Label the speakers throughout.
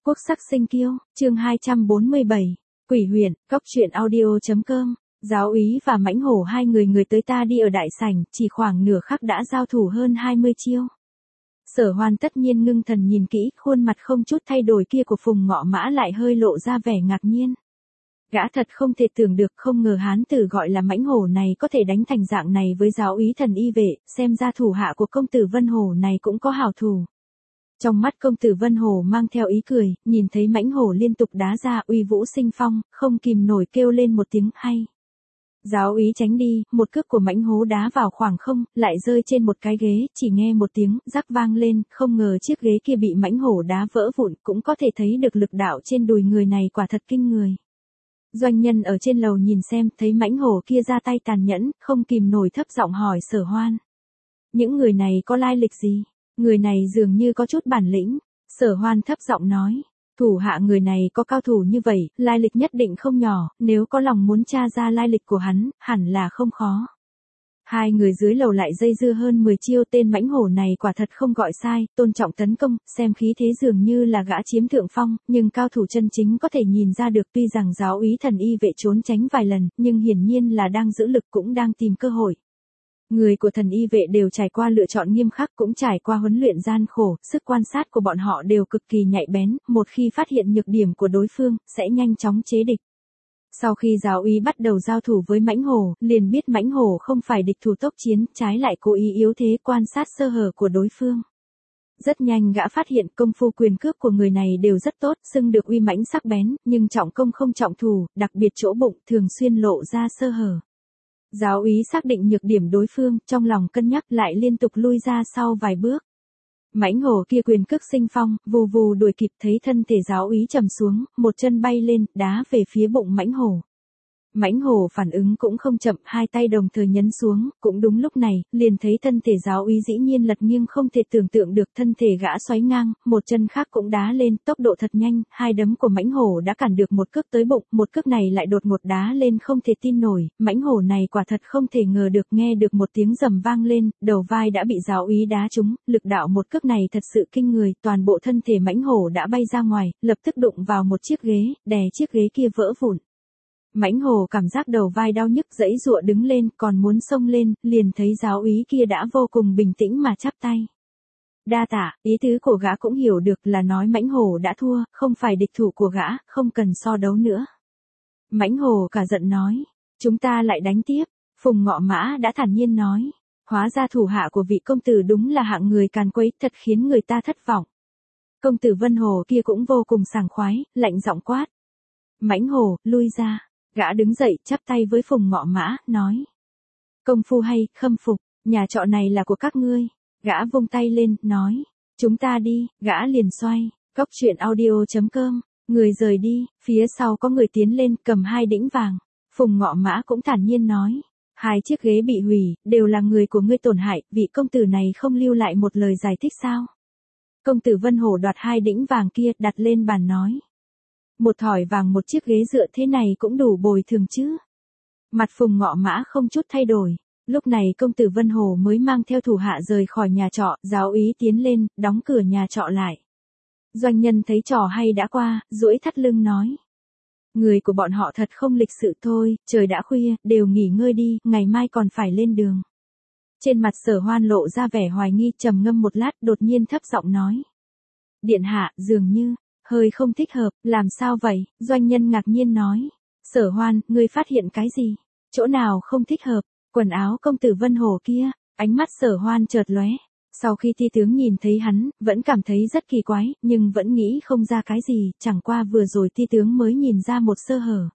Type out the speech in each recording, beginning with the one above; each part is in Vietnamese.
Speaker 1: Quốc sắc sinh kiêu, chương 247, Quỷ huyện, Cóc truyện audio.com, giáo úy và mãnh hổ hai người tới ta đi ở đại sảnh, chỉ khoảng nửa khắc đã giao thủ hơn 20 chiêu. Sở Hoan tất nhiên ngưng thần nhìn kỹ, khuôn mặt không chút thay đổi kia của Phùng Ngọ Mã lại hơi lộ ra vẻ ngạc nhiên. Gã thật không thể tưởng được, không ngờ hán tử gọi là mãnh hổ này có thể đánh thành dạng này với giáo úy thần y vệ, xem ra thủ hạ của công tử Vân Hổ này cũng có hảo thủ. Trong mắt công tử Vân Hổ mang theo ý cười, nhìn thấy mãnh hổ liên tục đá ra uy vũ sinh phong, không kìm nổi kêu lên một tiếng hay. Giáo úy tránh đi, một cước của mãnh hổ đá vào khoảng không, lại rơi trên một cái ghế, chỉ nghe một tiếng rắc vang lên, không ngờ chiếc ghế kia bị mãnh hổ đá vỡ vụn, cũng có thể thấy được lực đạo trên đùi người này quả thật kinh người. Doanh nhân ở trên lầu nhìn xem, thấy mãnh hổ kia ra tay tàn nhẫn, không kìm nổi thấp giọng hỏi Sở Hoan. Những người này có lai lịch gì? Người này dường như có chút bản lĩnh. Sở Hoan thấp giọng nói. Thủ hạ người này có cao thủ như vậy, lai lịch nhất định không nhỏ, nếu có lòng muốn tra ra lai lịch của hắn, hẳn là không khó. Hai người dưới lầu lại dây dưa hơn 10 chiêu, tên mãnh hổ này quả thật không gọi sai, tôn trọng tấn công, xem khí thế dường như là gã chiếm thượng phong, nhưng cao thủ chân chính có thể nhìn ra được, tuy rằng giáo úy thần y vệ trốn tránh vài lần, nhưng hiển nhiên là đang giữ lực, cũng đang tìm cơ hội. Người của thần y vệ đều trải qua lựa chọn nghiêm khắc, cũng trải qua huấn luyện gian khổ, sức quan sát của bọn họ đều cực kỳ nhạy bén, một khi phát hiện nhược điểm của đối phương, sẽ nhanh chóng chế địch. Sau khi giáo úy bắt đầu giao thủ với mãnh hổ, liền biết mãnh hổ không phải địch thủ tốc chiến, trái lại cố ý yếu thế quan sát sơ hở của đối phương. Rất nhanh gã phát hiện công phu quyền cước của người này đều rất tốt, xưng được uy mãnh sắc bén, nhưng trọng công không trọng thủ, đặc biệt chỗ bụng thường xuyên lộ ra sơ hở. Giáo úy xác định nhược điểm đối phương, trong lòng cân nhắc lại liên tục lui ra sau vài bước. Mãnh hổ kia quyền cước sinh phong, vù vù đuổi kịp, thấy thân thể giáo úy trầm xuống, một chân bay lên, đá về phía bụng mãnh hổ. Mãnh hổ phản ứng cũng không chậm, hai tay đồng thời nhấn xuống, cũng đúng lúc này, liền thấy thân thể giáo úy dĩ nhiên lật nghiêng không thể tưởng tượng được, thân thể gã xoáy ngang, một chân khác cũng đá lên, tốc độ thật nhanh, hai đấm của mãnh hổ đã cản được một cước tới bụng, một cước này lại đột ngột đá lên không thể tin nổi, mãnh hổ này quả thật không thể ngờ được, nghe được một tiếng rầm vang lên, đầu vai đã bị giáo úy đá trúng, lực đạo một cước này thật sự kinh người, toàn bộ thân thể mãnh hổ đã bay ra ngoài, lập tức đụng vào một chiếc ghế, đè chiếc ghế kia vỡ vụn. Mãnh hổ cảm giác đầu vai đau nhức, giãy giụa đứng lên, còn muốn xông lên, liền thấy giáo úy kia đã vô cùng bình tĩnh mà chắp tay. Đa tạ, ý tứ của gã cũng hiểu được là nói mãnh hổ đã thua, không phải địch thủ của gã, không cần so đấu nữa. Mãnh hổ cả giận nói, chúng ta lại đánh tiếp. Phùng Ngọ Mã đã thản nhiên nói, hóa ra thủ hạ của vị công tử đúng là hạng người càn quấy, thật khiến người ta thất vọng. Công tử Vân Hổ kia cũng vô cùng sảng khoái, lạnh giọng quát. Mãnh hổ, lui ra. Gã đứng dậy, chắp tay với Phùng Ngọ Mã, nói. Công phu hay, khâm phục, nhà trọ này là của các ngươi. Gã vung tay lên, nói. Chúng ta đi, gã liền xoay. Cóc truyện audio.com, người rời đi, phía sau có người tiến lên, cầm hai đĩnh vàng. Phùng Ngọ Mã cũng thản nhiên nói. Hai chiếc ghế bị hủy, đều là người của ngươi tổn hại, vị công tử này không lưu lại một lời giải thích sao? Công tử Vân Hổ đoạt hai đĩnh vàng kia, đặt lên bàn nói. Một thỏi vàng một chiếc ghế dựa thế này cũng đủ bồi thường chứ. Mặt Phùng Ngọ Mã không chút thay đổi. Lúc này công tử Vân Hổ mới mang theo thủ hạ rời khỏi nhà trọ, giáo úy tiến lên, đóng cửa nhà trọ lại. Doanh nhân thấy trò hay đã qua, duỗi thắt lưng nói. Người của bọn họ thật không lịch sự thôi, trời đã khuya, đều nghỉ ngơi đi, ngày mai còn phải lên đường. Trên mặt Sở Hoan lộ ra vẻ hoài nghi, trầm ngâm một lát, đột nhiên thấp giọng nói. Điện hạ, dường như hơi không thích hợp, làm sao vậy? Doanh nhân ngạc nhiên nói. Sở Hoan, ngươi phát hiện cái gì? Chỗ nào không thích hợp? Quần áo công tử Vân Hổ kia. Ánh mắt Sở Hoan chợt lóe. Sau khi ti tướng nhìn thấy hắn, vẫn cảm thấy rất kỳ quái, nhưng vẫn nghĩ không ra cái gì, chẳng qua vừa rồi ti tướng mới nhìn ra một sơ hở.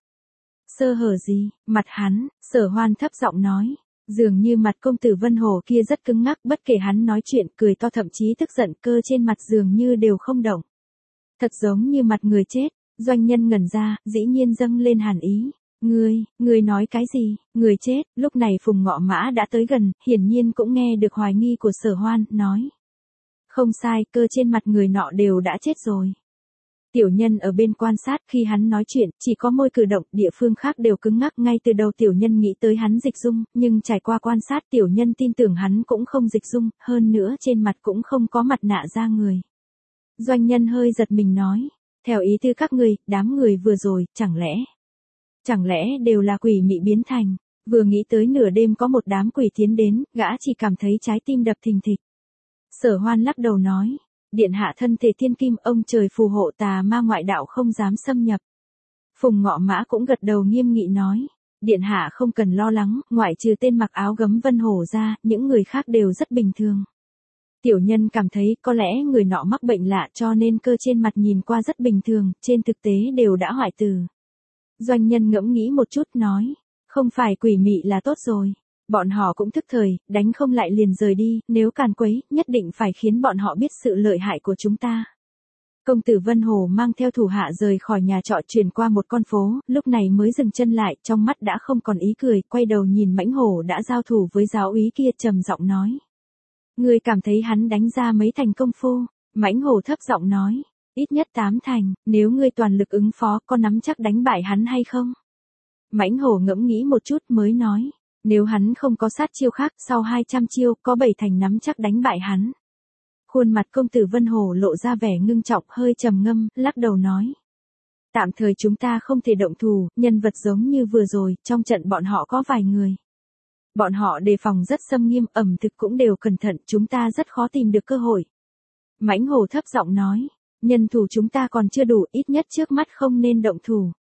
Speaker 1: Sơ hở gì? Mặt hắn, Sở Hoan thấp giọng nói. Dường như mặt công tử Vân Hổ kia rất cứng ngắc, bất kể hắn nói chuyện, cười to, thậm chí tức giận, cơ trên mặt dường như đều không động. Thật giống như mặt người chết. Doanh nhân ngẩn ra, dĩ nhiên dâng lên hàn ý. Ngươi nói cái gì? Người chết. Lúc này Phùng Ngọ Mã đã tới gần, hiển nhiên cũng nghe được hoài nghi của Sở Hoan, nói. Không sai, cơ trên mặt người nọ đều đã chết rồi. Tiểu nhân ở bên quan sát, khi hắn nói chuyện, chỉ có môi cử động, địa phương khác đều cứng ngắc, ngay từ đầu tiểu nhân nghĩ tới hắn dịch dung, nhưng trải qua quan sát tiểu nhân tin tưởng hắn cũng không dịch dung, hơn nữa trên mặt cũng không có mặt nạ da người. Doanh nhân hơi giật mình nói, Theo ý tư các ngươi, đám người vừa rồi, chẳng lẽ đều là quỷ mị biến thành, vừa nghĩ tới nửa đêm có một đám quỷ tiến đến, gã chỉ cảm thấy trái tim đập thình thịch. Sở Hoan lắc đầu nói, điện hạ thân thể thiên kim, ông trời phù hộ, tà ma ngoại đạo không dám xâm nhập. Phùng Ngọ Mã cũng gật đầu nghiêm nghị nói, điện hạ không cần lo lắng, ngoại trừ tên mặc áo gấm Vân Hổ ra, những người khác đều rất bình thường. Tiểu nhân cảm thấy có lẽ người nọ mắc bệnh lạ cho nên cơ trên mặt nhìn qua rất bình thường, trên thực tế đều đã hoại tử. Doanh nhân ngẫm nghĩ một chút nói, không phải quỷ mị là tốt rồi. Bọn họ cũng thức thời, đánh không lại liền rời đi, nếu càn quấy, nhất định phải khiến bọn họ biết sự lợi hại của chúng ta. Công tử Vân Hồ mang theo thủ hạ rời khỏi nhà trọ chuyển qua một con phố, lúc này mới dừng chân lại, trong mắt đã không còn ý cười, quay đầu nhìn Mãnh Hổ đã giao thủ với giáo úy kia, trầm giọng nói. Ngươi cảm thấy hắn đánh ra mấy thành công phu? Mãnh Hổ thấp giọng nói, ít nhất 8 thành, nếu ngươi toàn lực ứng phó, có nắm chắc đánh bại hắn hay không? Mãnh Hổ ngẫm nghĩ một chút mới nói, nếu hắn không có sát chiêu khác, sau 200 chiêu, có 7 thành nắm chắc đánh bại hắn. Khuôn mặt công tử Vân Hổ lộ ra vẻ ngưng trọng, hơi trầm ngâm, lắc đầu nói. Tạm thời chúng ta không thể động thủ, nhân vật giống như vừa rồi, trong trận bọn họ có vài người. Bọn họ đề phòng rất xâm nghiêm, ẩm thực cũng đều cẩn thận, chúng ta rất khó tìm được cơ hội. Mãnh Hổ thấp giọng nói, nhân thủ chúng ta còn chưa đủ, ít nhất trước mắt không nên động thủ.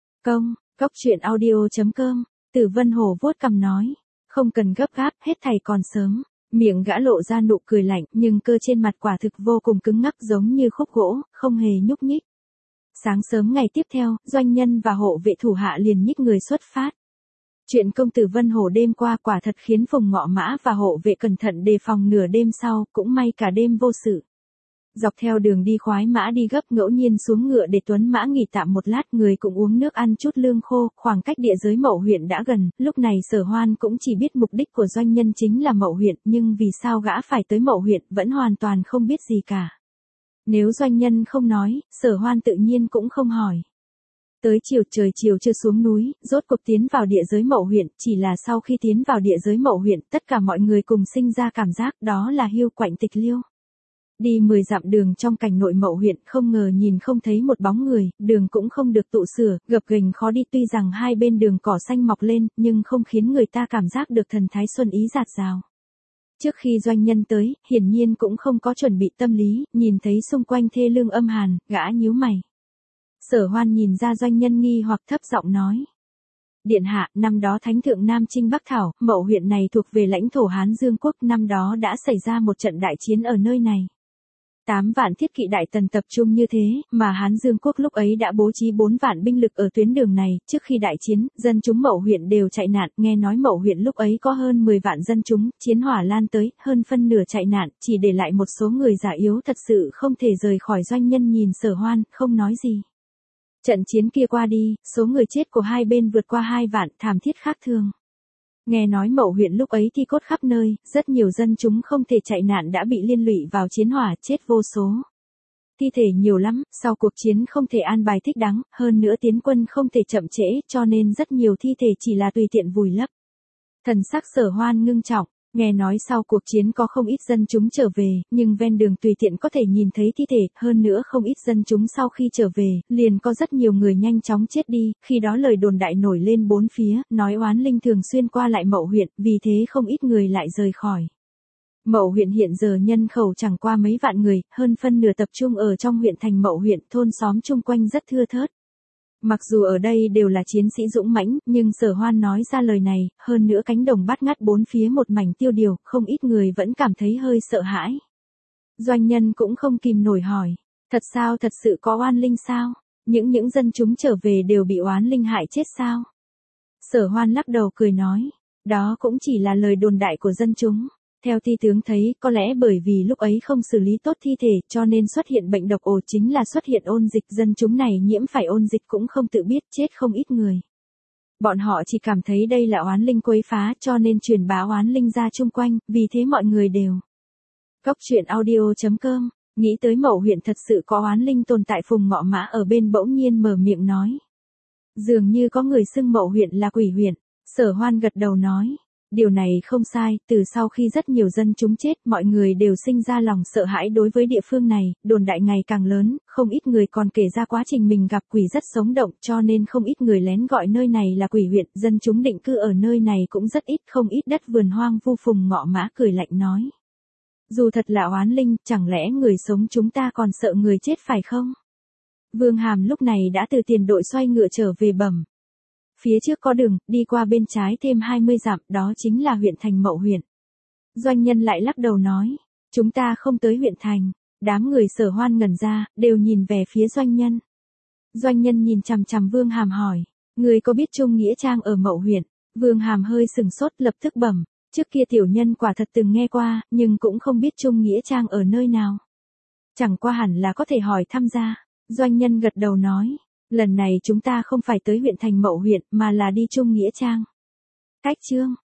Speaker 1: Cóc truyện audio.com, Tử Vân Hổ vuốt cằm nói, không cần gấp gáp, hết thảy còn sớm. Miệng gã lộ ra nụ cười lạnh, nhưng cơ trên mặt quả thực vô cùng cứng ngắc giống như khúc gỗ, không hề nhúc nhích. Sáng sớm ngày tiếp theo, doanh nhân và hộ vệ thủ hạ liền nhích người xuất phát. Chuyện công tử Vân Hổ đêm qua quả thật khiến Phùng Ngọ Mã và hộ vệ cẩn thận đề phòng nửa đêm sau, cũng may cả đêm vô sự. Dọc theo đường đi khoái mã đi gấp, ngẫu nhiên xuống ngựa để tuấn mã nghỉ tạm một lát, người cũng uống nước ăn chút lương khô, khoảng cách địa giới Mậu huyện đã gần, lúc này Sở Hoan cũng chỉ biết mục đích của doanh nhân chính là Mậu huyện, nhưng vì sao gã phải tới Mậu huyện vẫn hoàn toàn không biết gì cả. Nếu doanh nhân không nói, Sở Hoan tự nhiên cũng không hỏi. Tới chiều trời chiều chưa xuống núi, rốt cuộc tiến vào địa giới Mậu huyện, chỉ là sau khi tiến vào địa giới Mậu huyện, tất cả mọi người cùng sinh ra cảm giác đó là hiu quạnh tịch liêu. Đi 10 dặm đường trong cảnh nội Mậu huyện, không ngờ nhìn không thấy một bóng người, đường cũng không được tụ sửa, gập ghềnh khó đi, tuy rằng hai bên đường cỏ xanh mọc lên, nhưng không khiến người ta cảm giác được thần thái xuân ý dạt dào. Trước khi doanh nhân tới, hiển nhiên cũng không có chuẩn bị tâm lý, nhìn thấy xung quanh thê lương âm hàn, gã nhíu mày. Sở Hoan nhìn ra doanh nhân nghi hoặc thấp giọng nói. Điện hạ, năm đó Thánh thượng Nam Chinh Bắc Thảo, Mậu huyện này thuộc về lãnh thổ Hán Dương Quốc, năm đó đã xảy ra một trận đại chiến ở nơi này. 8 vạn thiết kỵ Đại Tần tập trung như thế, mà Hán Dương Quốc lúc ấy đã bố trí 4 vạn binh lực ở tuyến đường này, trước khi đại chiến, dân chúng Mậu huyện đều chạy nạn, nghe nói Mậu huyện lúc ấy có hơn 10 vạn dân chúng, chiến hỏa lan tới, hơn phân nửa chạy nạn, chỉ để lại một số người già yếu thật sự không thể rời khỏi. Doanh nhân nhìn Sở Hoan, không nói gì. Trận chiến kia qua đi, số người chết của hai bên vượt qua 2 vạn, thảm thiết khác thường. Nghe nói Mậu huyện lúc ấy thi cốt khắp nơi, rất nhiều dân chúng không thể chạy nạn đã bị liên lụy vào chiến hỏa, chết vô số. Thi thể nhiều lắm, sau cuộc chiến không thể an bài thích đáng, hơn nữa tiến quân không thể chậm trễ, cho nên rất nhiều thi thể chỉ là tùy tiện vùi lấp. Thần sắc Sở Hoan ngưng trọng, nghe nói sau cuộc chiến có không ít dân chúng trở về, nhưng ven đường tùy tiện có thể nhìn thấy thi thể, hơn nữa không ít dân chúng sau khi trở về, liền có rất nhiều người nhanh chóng chết đi, khi đó lời đồn đại nổi lên bốn phía, nói oán linh thường xuyên qua lại Mậu huyện, vì thế không ít người lại rời khỏi. Mậu huyện hiện giờ nhân khẩu chẳng qua mấy vạn người, hơn phân nửa tập trung ở trong huyện thành Mậu huyện, thôn xóm chung quanh rất thưa thớt. Mặc dù ở đây đều là chiến sĩ dũng mãnh, nhưng Sở Hoan nói ra lời này, hơn nữa cánh đồng bát ngát bốn phía một mảnh tiêu điều, không ít người vẫn cảm thấy hơi sợ hãi. Doanh nhân cũng không kìm nổi hỏi, thật sao, thật sự có oan linh sao? Những dân chúng trở về đều bị oán linh hại chết sao? Sở Hoan lắc đầu cười nói, đó cũng chỉ là lời đồn đại của dân chúng. Theo thi tướng thấy, có lẽ bởi vì lúc ấy không xử lý tốt thi thể, cho nên xuất hiện bệnh độc ổ, chính là xuất hiện ôn dịch, dân chúng này nhiễm phải ôn dịch cũng không tự biết, chết không ít người. Bọn họ chỉ cảm thấy đây là oán linh quấy phá, cho nên truyền bá oán linh ra chung quanh, vì thế mọi người đều. Cóc truyện audio.com, nghĩ tới Mậu huyện thật sự có oán linh tồn tại. Phùng Ngọ Mã ở bên bỗng nhiên mở miệng nói. Dường như có người xưng Mậu huyện là quỷ huyện. Sở Hoan gật đầu nói. Điều này không sai, từ sau khi rất nhiều dân chúng chết, mọi người đều sinh ra lòng sợ hãi đối với địa phương này, đồn đại ngày càng lớn, không ít người còn kể ra quá trình mình gặp quỷ rất sống động, cho nên không ít người lén gọi nơi này là quỷ huyện, dân chúng định cư ở nơi này cũng rất ít, không ít đất vườn hoang vu. Phùng Ngọ Mã cười lạnh nói. Dù thật là oán linh, chẳng lẽ người sống chúng ta còn sợ người chết phải không? Vương Hàm lúc này đã từ tiền đội xoay ngựa trở về bẩm. Phía trước có đường, đi qua bên trái thêm 20 dặm, đó chính là huyện thành Mậu huyện. Doanh nhân lại lắc đầu nói, chúng ta không tới huyện thành. Đám người Sở Hoan ngẩn ra, đều nhìn về phía doanh nhân. Doanh nhân nhìn chằm chằm Vương Hàm hỏi, người có biết Trung Nghĩa Trang ở Mậu huyện? Vương Hàm hơi sừng sốt, lập tức bẩm, trước kia tiểu nhân quả thật từng nghe qua, nhưng cũng không biết Trung Nghĩa Trang ở nơi nào. Chẳng qua hẳn là có thể hỏi thăm ra. Doanh nhân gật đầu nói, lần này chúng ta không phải tới huyện thành Mậu huyện, mà là đi Trung Nghĩa Trang. Cách chương